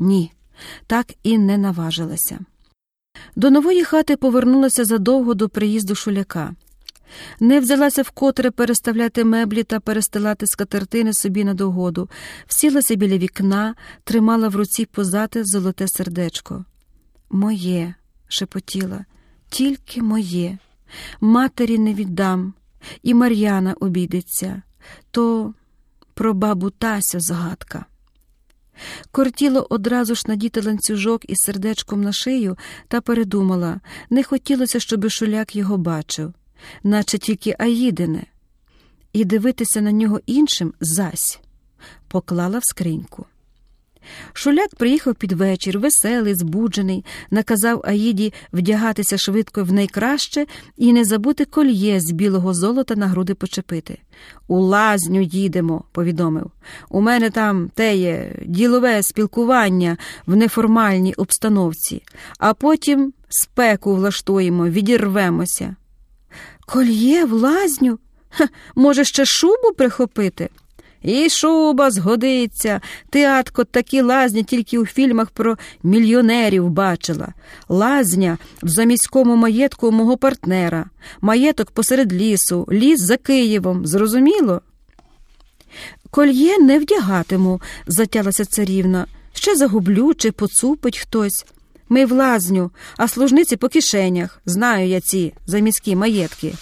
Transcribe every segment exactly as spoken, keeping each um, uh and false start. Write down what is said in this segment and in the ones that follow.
Ні, так і не наважилася. До нової хати повернулася задовго до приїзду Шуляка. Не взялася вкотре переставляти меблі та перестилати скатертини собі на догоду. Всілася біля вікна, тримала в руці позате золоте сердечко. «Моє», – шепотіла, – «тільки моє. Матері не віддам, і Мар'яна обійдеться. То про бабу Тасю згадка». Кортіло одразу ж надіти ланцюжок із сердечком на шию, та передумала, не хотілося, щоби Шуляк його бачив, наче тільки Аїдине, і дивитися на нього іншим зась. Поклала в скриньку. Шуляк приїхав під вечір, веселий, збуджений, наказав Аїді вдягатися швидко в найкраще і не забути кольє з білого золота на груди почепити. «У лазню їдемо», – повідомив. «У мене там теє ділове спілкування в неформальній обстановці, а потім спеку влаштуємо, відірвемося». «Кольє в лазню? Ха, може, ще шубу прихопити?» «І шуба згодиться. Ти, Атко, такі лазні тільки у фільмах про мільйонерів бачила. Лазня в заміському маєтку мого партнера. Маєток посеред лісу, ліс за Києвом. Зрозуміло?» «Кольє не вдягатиму», – затялася царівна. «Ще загублю чи поцупить хтось. Ми в лазню, а служниці по кишенях. Знаю я ці заміські маєтки».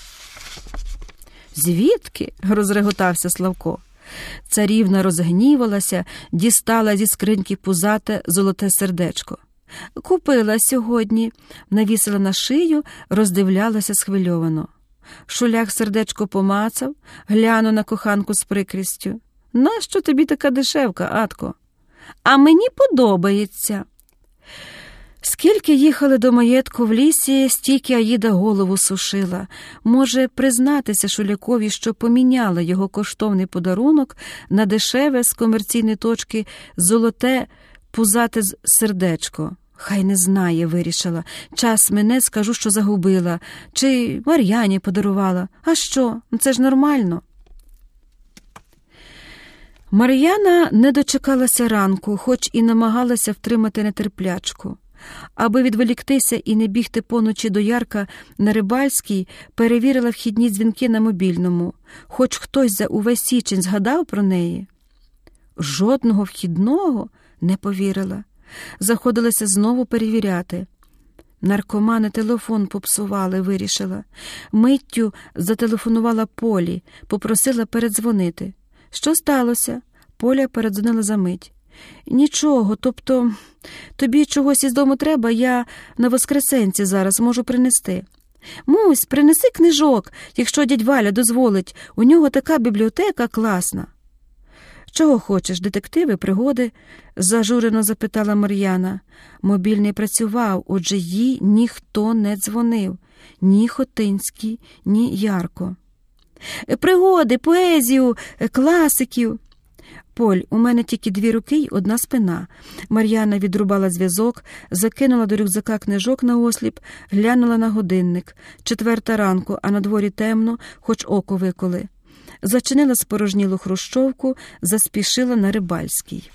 «Звідки?» – розреготався Славко. Царівна розгнівалася, дістала зі скриньки пузате золоте сердечко. «Купила сьогодні», – навісила на шию, роздивлялася схвильовано. Шуляк сердечко помацав, глянув на коханку з прикрістю. «Нащо тобі така дешевка, Атко?» «А мені подобається». Скільки їхали до маєтку в лісі, стільки Аїда голову сушила. Може, признатися Шулякові, що поміняла його коштовний подарунок на дешеве з комерційної точки золоте пузате сердечко. Хай не знає, вирішила. Час мине, скажу, що загубила. Чи Мар'яні подарувала. А що? Це ж нормально. Мар'яна не дочекалася ранку, хоч і намагалася втримати нетерплячку. Аби відволіктися і не бігти поночі до Ярка на Рибальській, перевірила вхідні дзвінки на мобільному. Хоч хтось за увесь січень згадав про неї. Жодного вхідного не повірила. Заходилася знову перевіряти. Наркомани телефон попсували, вирішила. Миттю зателефонувала Полі, попросила передзвонити. Що сталося? Поля передзвонила за мить. «Нічого, тобто, тобі чогось із дому треба, я на Воскресенці зараз можу принести». «Мусь, принеси книжок, якщо дядь Валя дозволить, у нього така бібліотека класна». «Чого хочеш, детективи, пригоди?» – зажурено запитала Мар'яна. Мобільний працював, отже їй ніхто не дзвонив. Ні Хотинський, ні Ярко. «Пригоди, поезію, класиків». «Поль, у мене тільки дві руки й одна спина». Мар'яна відрубала зв'язок, закинула до рюкзака книжок на осліп, глянула на годинник. Четверта ранку, а на дворі темно, хоч око виколи. Зачинила спорожнілу хрущовку, заспішила на Рибальській.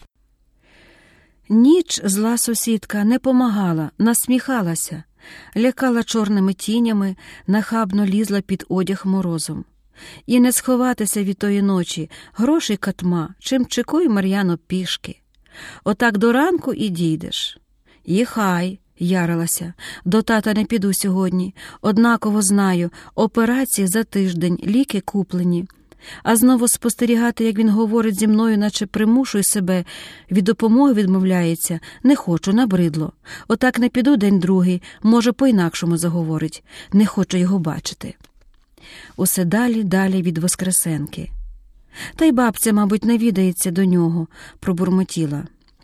Ніч зла сусідка не помагала, насміхалася, лякала чорними тінями, нахабно лізла під одяг морозом. І не сховатися від тої ночі, грошей катма, чим чекуй, Мар'яно, пішки. Отак до ранку і дійдеш. І хай, ярилася, до тата не піду сьогодні, однаково знаю, операції за тиждень, ліки куплені. А знову спостерігати, як він говорить зі мною, наче примушує себе, від допомоги відмовляється, не хочу, набридло. Отак не піду день другий, може, по-інакшому заговорить, не хочу його бачити. Усе далі, далі від Воскресенки. Та й бабця, мабуть, навідається до нього, пробурмотіла.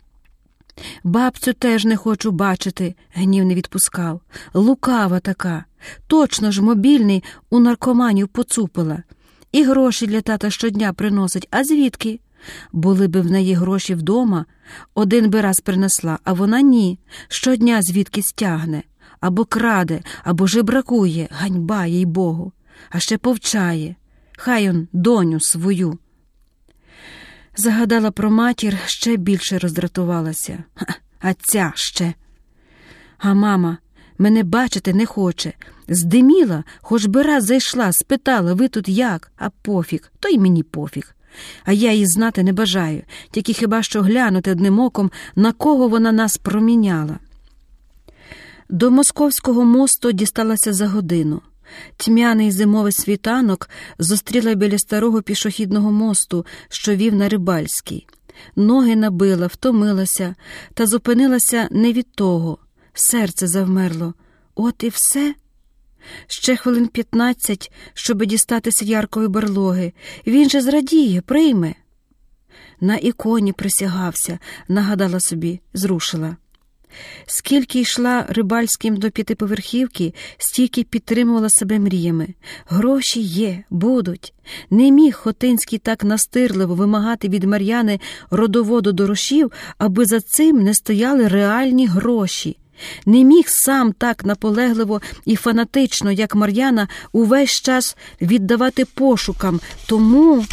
«Бабцю теж не хочу бачити», — гнів не відпускав. «Лукава така. Точно ж мобільний у наркоманів поцупила. І гроші для тата щодня приносить. А звідки? Були би в неї гроші вдома, один би раз принесла, а вона ні. Щодня звідки стягне. Або краде, або жебракує. Ганьба, їй Богу. А ще повчає. Хай он доню свою». Загадала про матір, ще більше роздратувалася. а ця ще. А мама мене бачити не хоче. Здиміла, хоч би раз зайшла, спитала, ви тут як? А пофіг, то й мені пофіг. А я її знати не бажаю, тільки хіба що глянути одним оком, на кого вона нас проміняла. До Московського мосту дісталася за годину. Тьмяний зимовий світанок зустріла біля старого пішохідного мосту, що вів на Рибальський. Ноги набила, втомилася, та зупинилася не від того. Серце завмерло. От і все? Ще хвилин п'ятнадцять, щоб дістатися Яркової барлоги. Він же зрадіє, прийме. На іконі присягався, нагадала собі, зрушила. Скільки йшла Рибальським до п'ятиповерхівки, стільки підтримувала себе мріями. Гроші є, будуть. Не міг Хотинський так настирливо вимагати від Мар'яни родоводу дорошів, аби за цим не стояли реальні гроші. Не міг сам так наполегливо і фанатично, як Мар'яна, увесь час віддавати пошукам. Тому...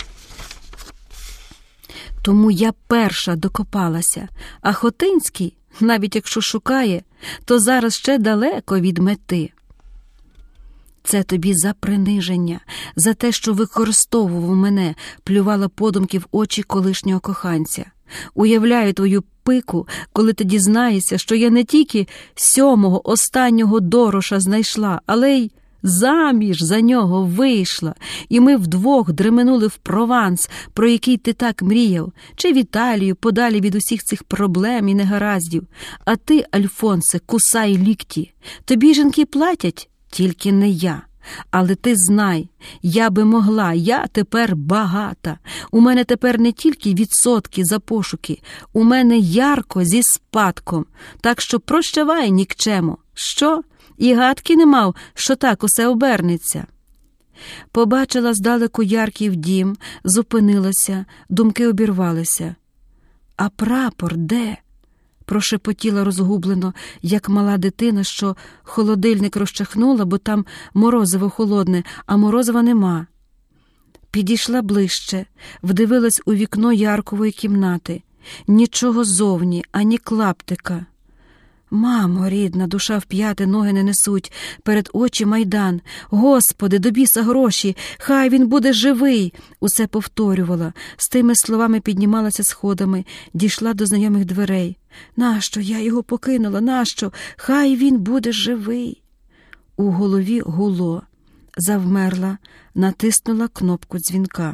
Тому я перша докопалася, а Хотинський, навіть якщо шукає, то зараз ще далеко від мети. Це тобі за приниження, за те, що використовував мене, плювала подумки в очі колишнього коханця. Уявляю твою пику, коли ти дізнаєшся, що я не тільки сьомого останнього дороша знайшла, але й заміж за нього вийшла, і ми вдвох дременули в Прованс, про який ти так мріяв, чи в Італію, подалі від усіх цих проблем і негараздів. А ти, Альфонсе, кусай лікті. Тобі жінки платять, тільки не я. Але ти знай, я би могла, я тепер багата. У мене тепер не тільки відсотки за пошуки, у мене Ярко зі спадком. Так що прощавай, нікчемо. Що? І гадки не мав, що так усе обернеться. Побачила здалеку Ярків дім, зупинилася, думки обірвалися. А прапор де? Прошепотіла розгублено, як мала дитина, що холодильник розчахнула, бо там морозиво холодне, а морозива нема. Підійшла ближче, вдивилась у вікно Яркової кімнати. Нічого зовні, ані клаптика. Мамо, рідна, душа вп'яти, ноги не несуть, перед очі майдан. Господи, до біса гроші, хай він буде живий, усе повторювала. З тими словами піднімалася сходами, дійшла до знайомих дверей. Нащо я його покинула, нащо? Хай він буде живий. У голові гуло, завмерла, натиснула кнопку дзвінка.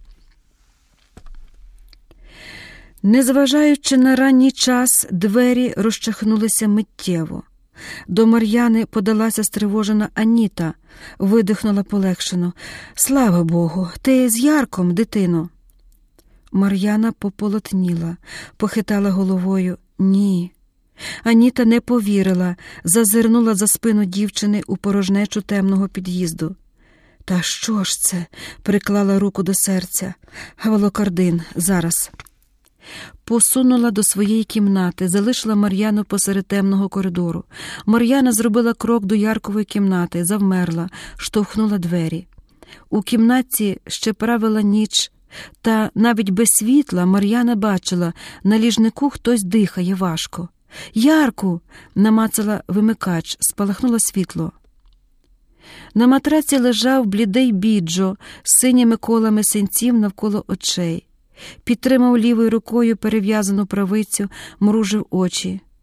Незважаючи на ранній час, двері розчахнулися миттєво. До Мар'яни подалася стривожена Аніта, видихнула полегшено. «Слава Богу, ти з Ярком, дитино?» Мар'яна пополотніла, похитала головою. «Ні». Аніта не повірила, зазирнула за спину дівчини у порожнечу темного під'їзду. «Та що ж це?» – приклала руку до серця. «Галокардин, зараз». Посунула до своєї кімнати, залишила Мар'яну посеред темного коридору. Мар'яна зробила крок до Яркової кімнати, завмерла, штовхнула двері. У кімнаті ще правила ніч, та навіть без світла Мар'яна бачила, на ліжнику хтось дихає важко. «Ярку!» – намацала вимикач, спалахнуло світло. На матраці лежав блідий Біджо з синіми колами синців навколо очей. Підтримав лівою рукою перев'язану правицю, мружив очі.